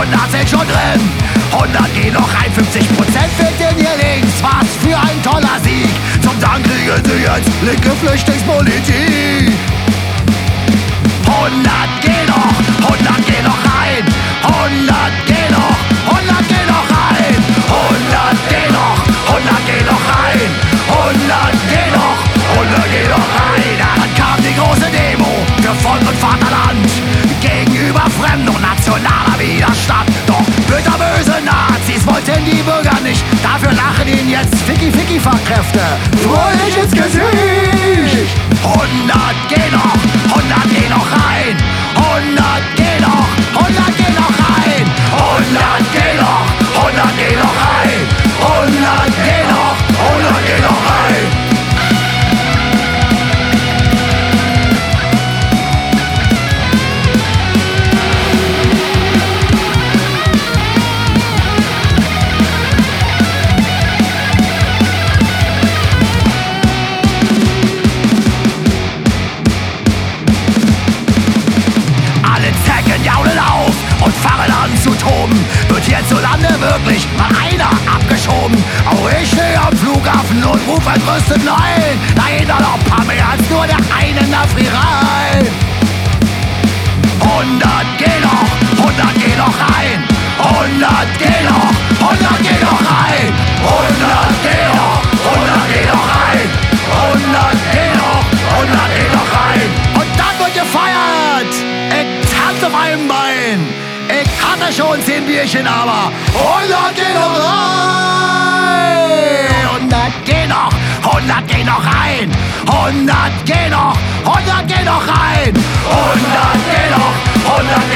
100 sind schon drin, 100 gehen noch rein, 50% fehlt in hier links. Was für ein toller Sieg, zum Dank kriegen sie jetzt linke Flüchtlingspolitik. 100 gehen noch, 100 gehen noch rein, 100 gehen noch, 100 gehen noch rein, 100 gehen noch, 100 gehen noch rein, 100 gehen noch, 100 gehen noch rein. Ja, dann kam die große Demo für Volk und Vaterland gegenüber fremd und nationaler Widerstand. Doch bitterböse Nazis wollten die Bürger nicht, dafür lachen ihnen jetzt Ficky-Ficky-Fachkräfte fröhlich ins Gesicht. 100 gehen noch, 100 gehen noch rein, 100 gehen noch, 100 gehen noch rein, 100 gehen noch, 100 gehen noch rein, 100 gehen noch, 100 gehen noch rein. Fangen an zu toben, wird hierzulande wirklich mal einer abgeschoben. Auch ich stehe am Flughafen und ruf entrüstet Nein. Dahinter noch ein paar mehr als nur der eine Nafri-Rein. 100 geh noch, 100 geh noch rein, 100 geh noch, 100 geh noch rein, 100 geh noch, 100 geh noch rein, 100 geh noch, 100 geh noch rein. Und dann wird gefeiert. Ich tanze auf einem Bein. Ich hatte schon 10 Bierchen, aber 100 geh noch rein! 100 geh noch, 100 geh noch rein! 100 geh noch, 100 geh noch rein! 100 geh noch, 100 geh